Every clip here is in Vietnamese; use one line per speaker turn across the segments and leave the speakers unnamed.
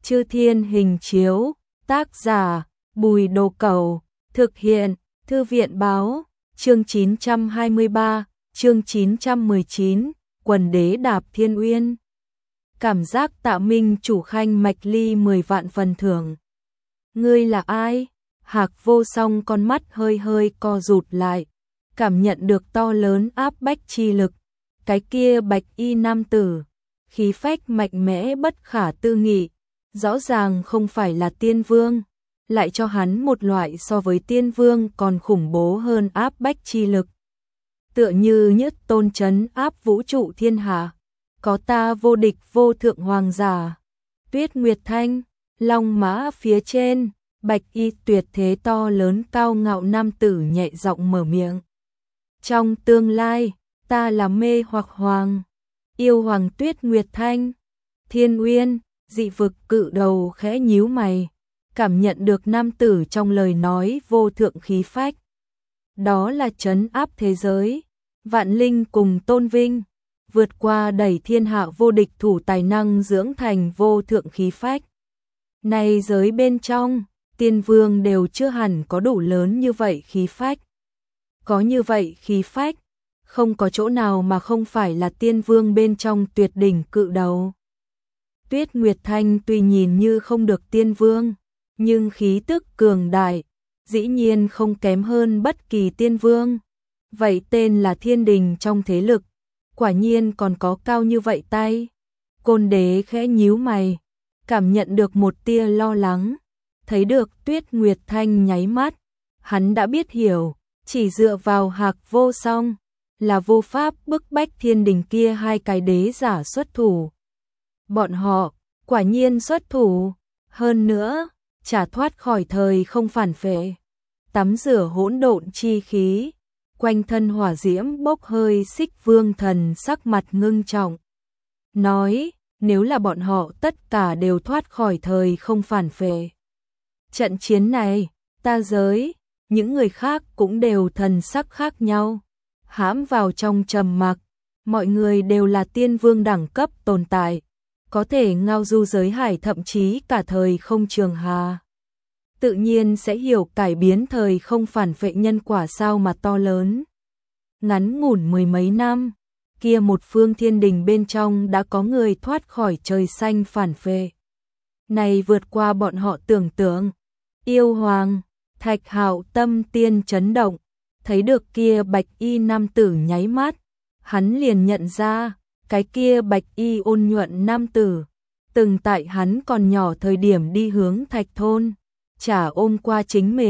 Chư Thiên Hình Chiếu, tác giả Bùi Đồ Cẩu, thực hiện Thư viện Báo, chương 923, chương 919, Quần Đế Đạp Thiên Uyên. Cảm giác Tạ Minh chủ khanh mạch ly 10 vạn phần thưởng. Ngươi là ai? Hạc Vô Song con mắt hơi hơi co rụt lại, cảm nhận được to lớn áp bách chi lực. Cái kia bạch y nam tử, khí phách mạnh mẽ bất khả tư nghị, rõ ràng không phải là tiên vương, lại cho hắn một loại so với tiên vương còn khủng bố hơn áp bách chi lực. Tựa như nhất tôn trấn áp vũ trụ thiên hạ, có ta vô địch vô thượng hoàng giả. Tuyết Nguyệt Thanh, long mã phía trên, bạch y tuyệt thế to lớn cao ngạo nam tử nhẹ giọng mở miệng. Trong tương lai, ta là mê hoặc hoàng, yêu hoàng Tuyết Nguyệt Thanh. Thiên Uyên, dị vực cự đầu khẽ nhíu mày, cảm nhận được nam tử trong lời nói vô thượng khí phách. Đó là trấn áp thế giới, vạn linh cùng tôn vinh, vượt qua đẩy thiên hạ vô địch thủ tài năng dưỡng thành vô thượng khí phách. Này giới bên trong, tiên vương đều chưa hẳn có đủ lớn như vậy khí phách. Có như vậy khí phách, không có chỗ nào mà không phải là tiên vương bên trong tuyệt đỉnh cự đầu. Tuyết Nguyệt Thanh tuy nhìn như không được tiên vương, nhưng khí tức cường đại, dĩ nhiên không kém hơn bất kỳ tiên vương. Vậy tên là thiên đình trong thế lực, quả nhiên còn có cao như vậy tay. Côn Đế khẽ nhíu mày, cảm nhận được một tia lo lắng, thấy được Tuyết Nguyệt Thanh nháy mắt, hắn đã biết hiểu, chỉ dựa vào Hạc Vô Song là vô pháp bức bách thiên đình kia hai cái đế giả xuất thủ. Bọn họ quả nhiên xuất thủ, hơn nữa chả thoát khỏi thời không phản phệ, tắm rửa hỗn độn chi khí, quanh thân hỏa diễm bốc hơi. Xích Vương Thần sắc mặt ngưng trọng, nói, nếu là bọn họ tất cả đều thoát khỏi thời không phản phệ, trận chiến này, ta giới, những người khác cũng đều thần sắc khác nhau, hãm vào trong trầm mặc. Mọi người đều là tiên vương đẳng cấp tồn tại, có thể ngao du giới hải thậm chí cả thời không trường hà. Tự nhiên sẽ hiểu cải biến thời không phản phệ nhân quả sao mà to lớn. Ngắn ngủn mười mấy năm, kia một phương thiên đình bên trong đã có người thoát khỏi trời xanh phản phệ. Này vượt qua bọn họ tưởng tượng. Yêu hoàng, Thạch Hạo tâm tiên chấn động, thấy được kia bạch y nam tử nháy mắt, hắn liền nhận ra, cái kia bạch y ôn nhuận nam tử, từng tại hắn còn nhỏ thời điểm đi hướng Thạch thôn, chả ôm qua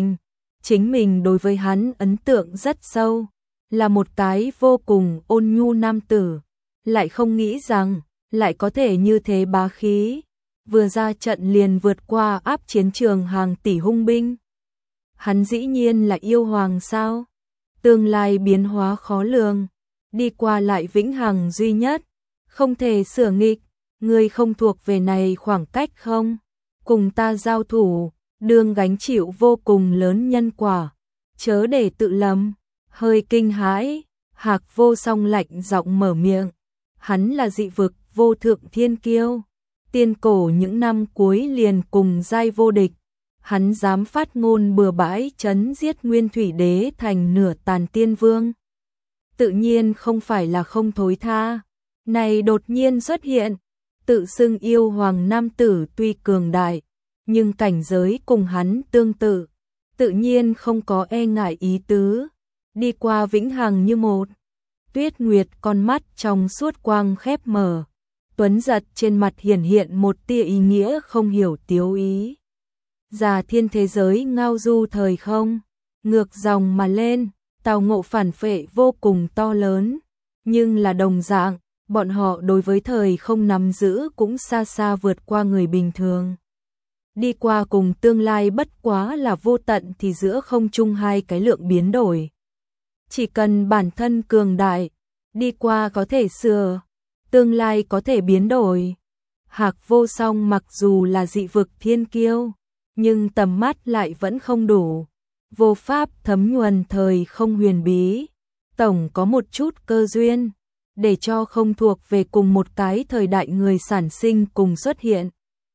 chính mình đối với hắn ấn tượng rất sâu, là một cái vô cùng ôn nhu nam tử, lại không nghĩ rằng, lại có thể như thế bá khí, vừa ra trận liền vượt qua áp chiến trường hàng tỷ hung binh. Hắn dĩ nhiên là yêu hoàng sao? Tương lai biến hóa khó lường, đi qua lại vĩnh hằng duy nhất, không thể sửa nghịch, ngươi không thuộc về này khoảng cách không? Cùng ta giao thủ, đương gánh chịu vô cùng lớn nhân quả, chớ để tự lầm. Hơi kinh hãi, Hạc Vô Song lạnh giọng mở miệng, hắn là dị vực vô thượng thiên kiêu, tiên cổ những năm cuối liền cùng giai vô địch, hắn dám phát ngôn bừa bãi chấn giết Nguyên Thủy Đế thành nửa tàn tiên vương. Tự nhiên không phải là không thối tha, này đột nhiên xuất hiện, tự xưng yêu hoàng nam tử tuy cường đại, nhưng cảnh giới cùng hắn tương tự, tự nhiên không có e ngại ý tứ, đi qua vĩnh hằng như một. Tuyết Nguyệt con mắt trong suốt quang khép mở, tuấn giật trên mặt hiển hiện một tia ý nghĩa không hiểu tiếu ý. Già thiên thế giới ngao du thời không, ngược dòng mà lên, tào ngộ phản phệ vô cùng to lớn, nhưng là đồng dạng, bọn họ đối với thời không nắm giữ cũng xa xa vượt qua người bình thường. Đi qua cùng tương lai bất quá là vô tận thì giữa không trung hai cái lượng biến đổi. Chỉ cần bản thân cường đại, đi qua có thể sửa, tương lai có thể biến đổi. Hạc Vô Song mặc dù là dị vực thiên kiêu, nhưng tầm mắt lại vẫn không đủ, vô pháp thấm nhuần thời không huyền bí, tổng có một chút cơ duyên, để cho không thuộc về cùng một cái thời đại người sản sinh cùng xuất hiện.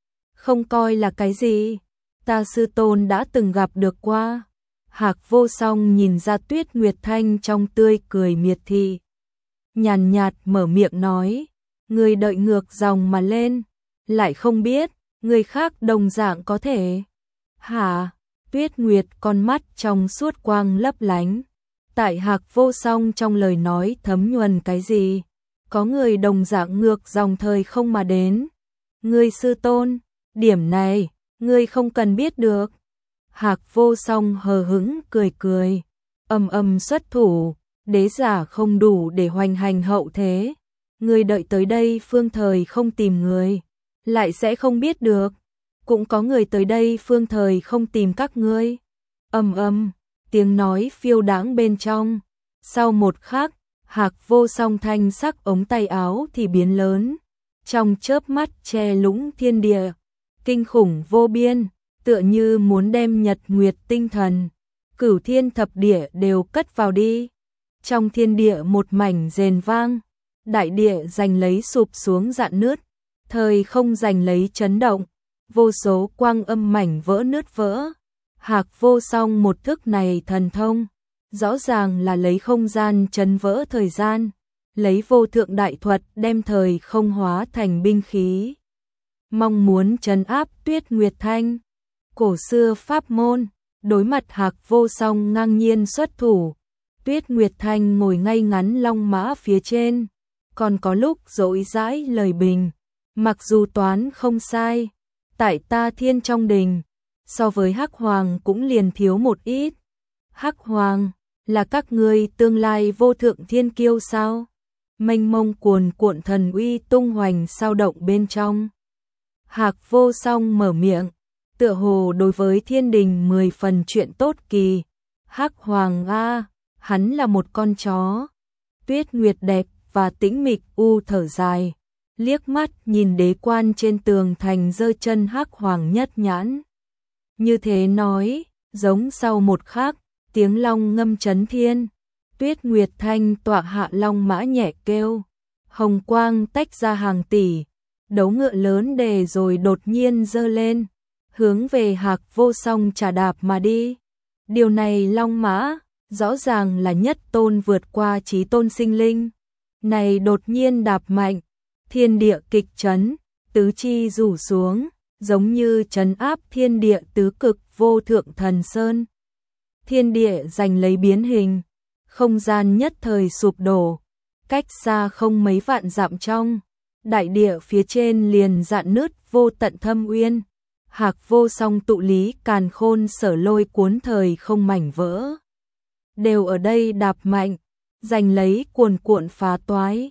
không coi là cái gì, ta sư tôn đã từng gặp được qua. Hạc Vô Song nhìn ra Tuyết Nguyệt Thanh trong tươi cười miệt thị, nhàn nhạt mở miệng nói, người đợi ngược dòng mà lên, lại không biết, người khác đồng dạng có thể. Hả? Tuyết Nguyệt con mắt trong suốt quang lấp lánh. Tại Hạc Vô Song trong lời nói thấm nhuần cái gì? Có người đồng dạng ngược dòng thời không mà đến. Ngươi sư tôn, điểm này, ngươi không cần biết được. Hạc Vô Song hờ hững cười cười, xuất thủ, đế giả không đủ để hoành hành hậu thế. Ngươi đợi tới đây phương thời không tìm người, lại sẽ không biết được. Cũng có người tới đây phương thời không tìm các ngươi. Tiếng nói phiêu đãng bên trong. Sau một khắc, Hạc Vô Song thanh sắc ống tay áo thì biến lớn, trong chớp mắt che lũng thiên địa, kinh khủng vô biên, tựa như muốn đem nhật nguyệt tinh thần, cửu thiên thập địa đều cất vào đi. Trong thiên địa một mảnh rền vang, đại địa giành lấy sụp xuống rạn nứt, thời không giành lấy chấn động, vô số quang âm mảnh vỡ nứt vỡ. Hạc Vô Song một thức này thần thông, rõ ràng là lấy không gian chấn vỡ thời gian, lấy vô thượng đại thuật đem thời không hóa thành binh khí. Mong muốn trấn áp Tuyết Nguyệt Thanh, cổ xưa pháp môn, đối mặt Hạc Vô Song ngang nhiên xuất thủ. Tuyết Nguyệt Thanh ngồi ngay ngắn long mã phía trên, còn có lúc dỗi dãi lời bình, mặc dù toán không sai, tại ta thiên trong đình, so với Hắc Hoàng cũng liền thiếu một ít. Hắc Hoàng, là các ngươi tương lai vô thượng thiên kiêu sao? Mênh mông cuồn cuộn thần uy tung hoành sao động bên trong. Hạc Vô Song mở miệng, tựa hồ đối với thiên đình 10 phần chuyện tốt kỳ. Hắc Hoàng a, hắn là một con chó. Tuyết Nguyệt đẹp và tĩnh mịch thở dài, liếc mắt nhìn đế quan trên tường thành giơ chân Hắc Hoàng nhất nhãn. Như thế nói, giống sau một khắc, tiếng long ngâm chấn thiên, Tuyết Nguyệt Thanh tọa hạ long mã nhẹ kêu, hồng quang tách ra hàng tỷ, đấu ngựa lớn đề rồi đột nhiên giơ lên, hướng về Hạc Vô Song trà đạp mà đi. Điều này long mã, rõ ràng là nhất tôn vượt qua chí tôn sinh linh. Này đột nhiên đạp mạnh, thiên địa kịch chấn, tứ chi rủ xuống, giống như trấn áp thiên địa tứ cực vô thượng thần sơn. Thiên địa giành lấy biến hình, không gian nhất thời sụp đổ, cách xa không mấy vạn dặm trong, đại địa phía trên liền rạn nứt vô tận thâm uyên. Hạc Vô Song tụ lý càn khôn sở lôi cuốn thời không mảnh vỡ, đều ở đây đạp mạnh, giành lấy cuồn cuộn phá toái.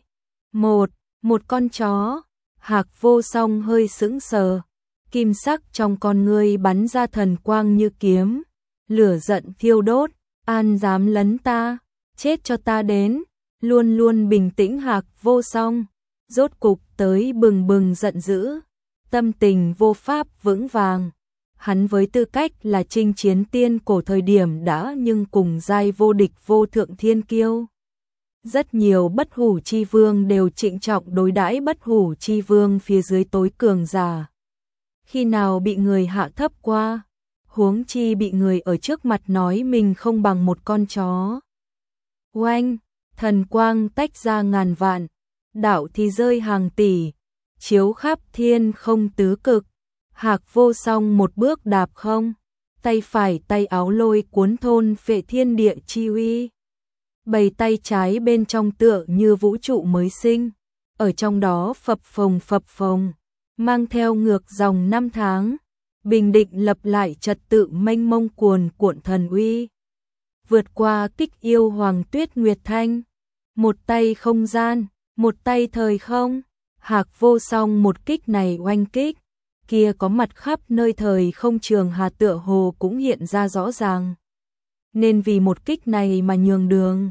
Một con chó. Hạc Vô Song hơi sững sờ, kim sắc trong con ngươi bắn ra thần quang như kiếm, lửa giận thiêu đốt, an dám lấn ta, chết cho ta đến. Luôn luôn bình tĩnh Hạc Vô Song, rốt cục tới bừng bừng giận dữ, tâm tình vô pháp vững vàng. Hắn với tư cách là chinh chiến tiên cổ thời điểm đã nhưng cùng giai vô địch vô thượng thiên kiêu. Rất nhiều bất hủ chi vương đều trịnh trọng đối đãi bất hủ chi vương phía dưới tối cường giả. Khi nào bị người hạ thấp qua, huống chi bị người ở trước mặt nói mình không bằng một con chó. Oanh, thần quang tách ra ngàn vạn, đạo thì rơi hàng tỷ, chiếu khắp thiên không tứ cực. Hạc Vô Song một bước đạp không, tay phải tay áo lôi cuốn thôn phệ thiên địa chi uy. Bầy tay trái bên trong tựa như vũ trụ mới sinh, ở trong đó phập phồng, mang theo ngược dòng năm tháng, bình định lập lại trật tự mênh mông cuồn cuộn thần uy. Vượt qua kích yêu hoàng Tuyết Nguyệt Thanh, một tay không gian, một tay thời không. Hạc Vô Song một kích này oanh kích, kia có mặt khắp nơi thời không trường hà tựa hồ cũng hiện ra rõ ràng. Nên vì một kích này mà nhường đường.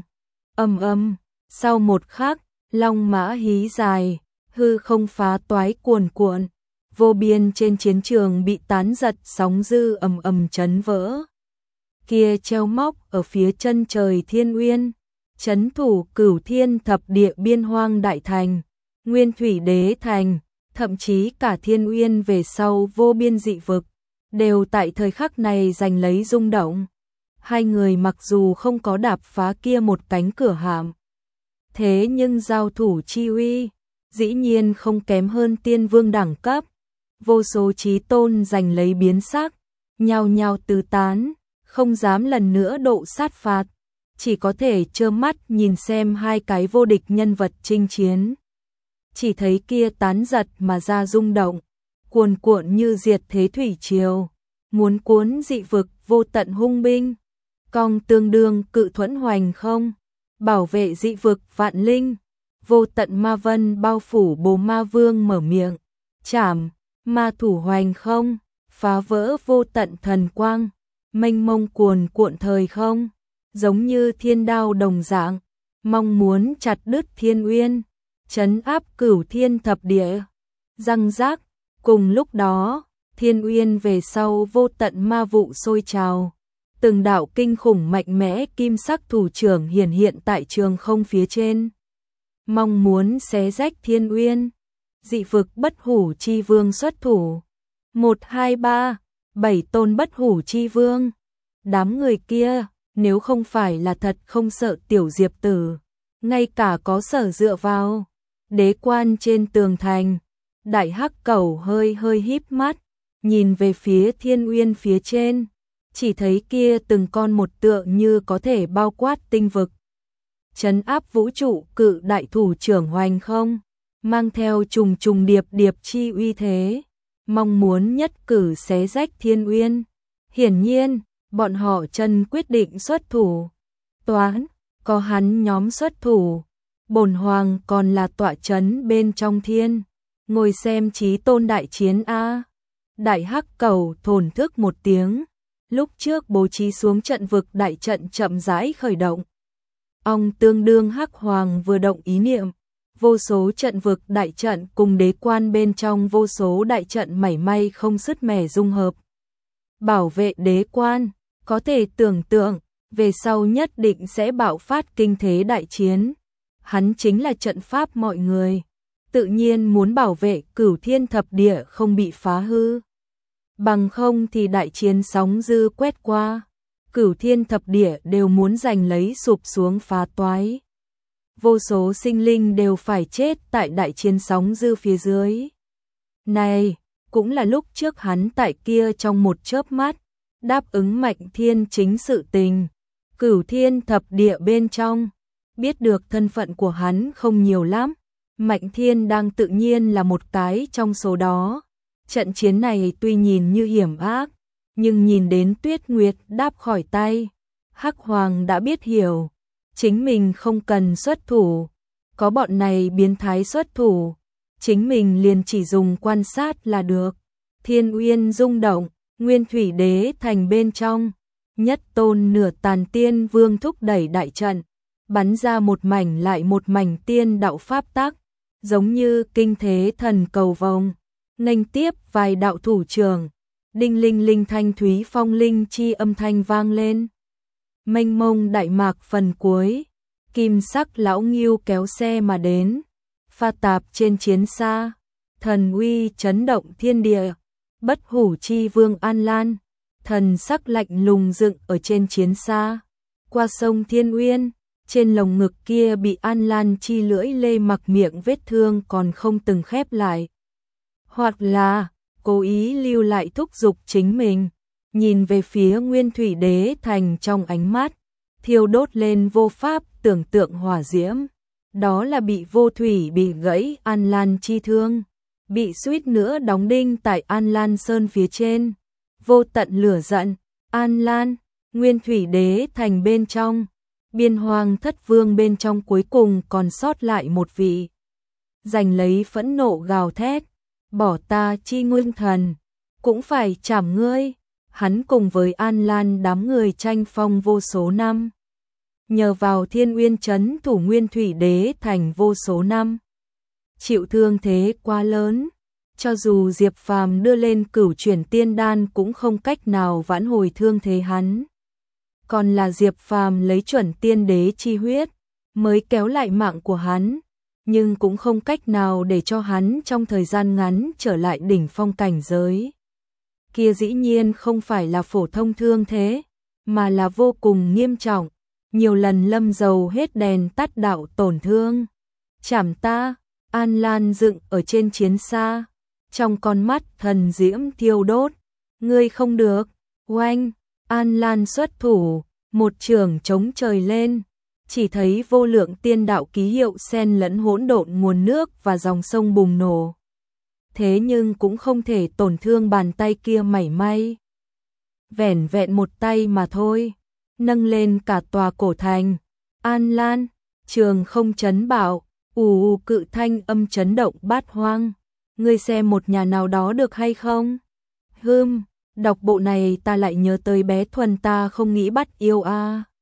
Sau một khắc, long mã hí dài, hư không phá toái cuồn cuộn, vô biên trên chiến trường bị tán giật sóng dư chấn vỡ. Kia treo móc ở phía chân trời thiên uyên, trấn thủ cửu thiên thập địa biên hoang đại thành, nguyên thủy đế thành, thậm chí cả Thiên Uyên về sau vô biên dị vực, đều tại thời khắc này giành lấy rung động. Hai người mặc dù không có đạp phá kia một cánh cửa hàm, thế nhưng giao thủ chi uy, dĩ nhiên không kém hơn tiên vương đẳng cấp. Vô số chí tôn giành lấy biến sắc, nhao nhao tứ tán, không dám lần nữa độ sát phạt, chỉ có thể trơ mắt nhìn xem hai cái vô địch nhân vật chinh chiến. Chỉ thấy kia tán giật mà ra rung động, cuồn cuộn như diệt thế thủy triều, muốn cuốn dị vực vô tận hung binh, cong tương đương cự thuẫn hoành không, bảo vệ dị vực vạn linh. Vô tận ma vân bao phủ Bồ Ma Vương mở miệng, chảm, ma thủ hoành không, phá vỡ vô tận thần quang, mênh mông cuồn cuộn thời không, giống như thiên đao đồng dạng, mong muốn chặt đứt Thiên Uyên, trấn áp cửu thiên thập địa. Răng rác, cùng lúc đó, Thiên Uyên về sau vô tận ma vụ sôi trào, từng đạo kinh khủng mạnh mẽ kim sắc thủ trưởng hiển hiện tại trường không phía trên, mong muốn xé rách Thiên Uyên. Dị vực bất hủ chi vương xuất thủ, 1, 2, 3, 7 tôn bất hủ chi vương. Đám người kia, nếu không phải là thật không sợ tiểu diệp tử, ngay cả có sở dựa vào. Đế quan trên tường thành, đại hắc cẩu hơi hơi híp mắt, nhìn về phía Thiên Uyên phía trên, chỉ thấy kia từng con một tựa như có thể bao quát tinh vực, trấn áp vũ trụ cự đại thủ trưởng hoành không, mang theo trùng trùng điệp điệp chi uy thế, mong muốn nhất cử xé rách Thiên Uyên. Hiển nhiên, bọn họ chân quyết định xuất thủ. Toán, có hắn nhóm xuất thủ, bổn hoàng còn là tọa trấn bên trong thiên, ngồi xem chí tôn đại chiến a. Đại hắc cẩu thổn thức một tiếng, lúc trước bố trí xuống trận vực đại trận chậm rãi khởi động. Ông tương đương hắc hoàng vừa động ý niệm, vô số trận vực đại trận cùng đế quan bên trong vô số đại trận mảy may không sứt mẻ dung hợp, bảo vệ đế quan. Có thể tưởng tượng, về sau nhất định sẽ bạo phát kinh thế đại chiến. Hắn chính là trận pháp mọi người, tự nhiên muốn bảo vệ cửu thiên thập địa không bị phá hư. Bằng không thì đại chiến sóng dư quét qua, cửu thiên thập địa đều muốn giành lấy sụp xuống phá toái. Vô số sinh linh đều phải chết tại đại chiến sóng dư phía dưới. Này, cũng là lúc trước hắn tại kia trong một chớp mắt, đáp ứng Mạnh Thiên chính sự tình. Cửu thiên thập địa bên trong, biết được thân phận của hắn không nhiều lắm. Mạnh Thiên đang tự nhiên là một cái trong số đó. Trận chiến này tuy nhìn như hiểm ác, nhưng nhìn đến Tuyết Nguyệt đáp khỏi tay, Hắc Hoàng đã biết hiểu, chính mình không cần xuất thủ, có bọn này biến thái xuất thủ, chính mình liền chỉ dùng quan sát là được. Thiên Uyên rung động, Nguyên Thủy Đế thành bên trong, nhất tôn nửa tàn tiên vương thúc đẩy đại trận, bắn ra một mảnh lại một mảnh tiên đạo pháp tắc, giống như kinh thế thần cầu vồng, nghênh tiếp vài đạo thủ trưởng, đinh linh linh thanh thúy phong linh chi âm thanh vang lên. Mênh mông đại mạc phần cuối, kim sắc lão nghiêu kéo xe mà đến, pha tạp trên chiến xa, thần uy chấn động thiên địa. Bất hủ chi vương An Lan, thần sắc lạnh lùng dựng ở trên chiến xa, qua sông Thiên Uyên, trên lồng ngực kia bị An Lan chi lưỡi lê mặc miệng vết thương còn không từng khép lại. Hoặc là, cố ý lưu lại thúc giục chính mình, nhìn về phía Nguyên Thủy Đế thành trong ánh mắt, thiêu đốt lên vô pháp tưởng tượng hỏa diễm. Đó là bị vô thủy bị gãy An Lan chi thương, bị suýt nữa đóng đinh tại An Lan Sơn phía trên. Vô tận lửa giận, An Lan, Nguyên Thủy Đế thành bên trong, Biên Hoang Thất Vương bên trong cuối cùng còn sót lại một vị. Giành lấy phẫn nộ gào thét, bỏ ta chi nguyên thần, cũng phải chảm ngươi. Hắn cùng với An Lan đám người tranh phong vô số năm, nhờ vào Thiên Uyên trấn thủ Nguyên Thủy Đế thành vô số năm, chịu thương thế quá lớn, cho dù Diệp Phàm đưa lên cửu chuyển tiên đan cũng không cách nào vãn hồi thương thế hắn. Còn là Diệp Phàm lấy chuẩn tiên đế chi huyết mới kéo lại mạng của hắn. nhưng cũng không cách nào để cho hắn trong thời gian ngắn trở lại đỉnh phong cảnh giới. Kia dĩ nhiên không phải là phổ thông thương thế, mà là vô cùng nghiêm trọng, nhiều lần lâm dầu hết đèn tắt đạo tổn thương. Chảm ta, An Lan dựng ở trên chiến xa, trong con mắt thần diễm thiêu đốt, ngươi không được, oanh, An Lan xuất thủ, một trường chống trời lên, chỉ thấy vô lượng tiên đạo ký hiệu xen lẫn hỗn độn nguồn nước và dòng sông bùng nổ. Thế nhưng cũng không thể tổn thương bàn tay kia mảy may. Vẻn vẹn một tay mà thôi, nâng lên cả tòa cổ thành. An Lan, trường không chấn bạo, ù cự thanh âm chấn động bát hoang. Ngươi xem một nhà nào đó được hay không? Đọc bộ này ta lại nhớ tới bé Thuần ta không nghĩ bắt yêu a.